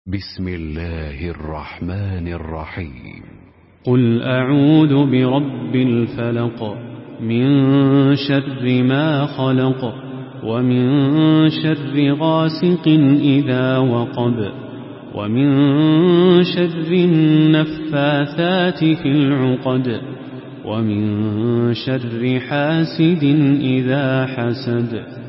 بسم الله الرحمن الرحيم. قل أعوذ برب الفلق من شر ما خلق ومن شر غاسق إذا وقب ومن شر النفاثات في العقد ومن شر حاسد إذا حسد.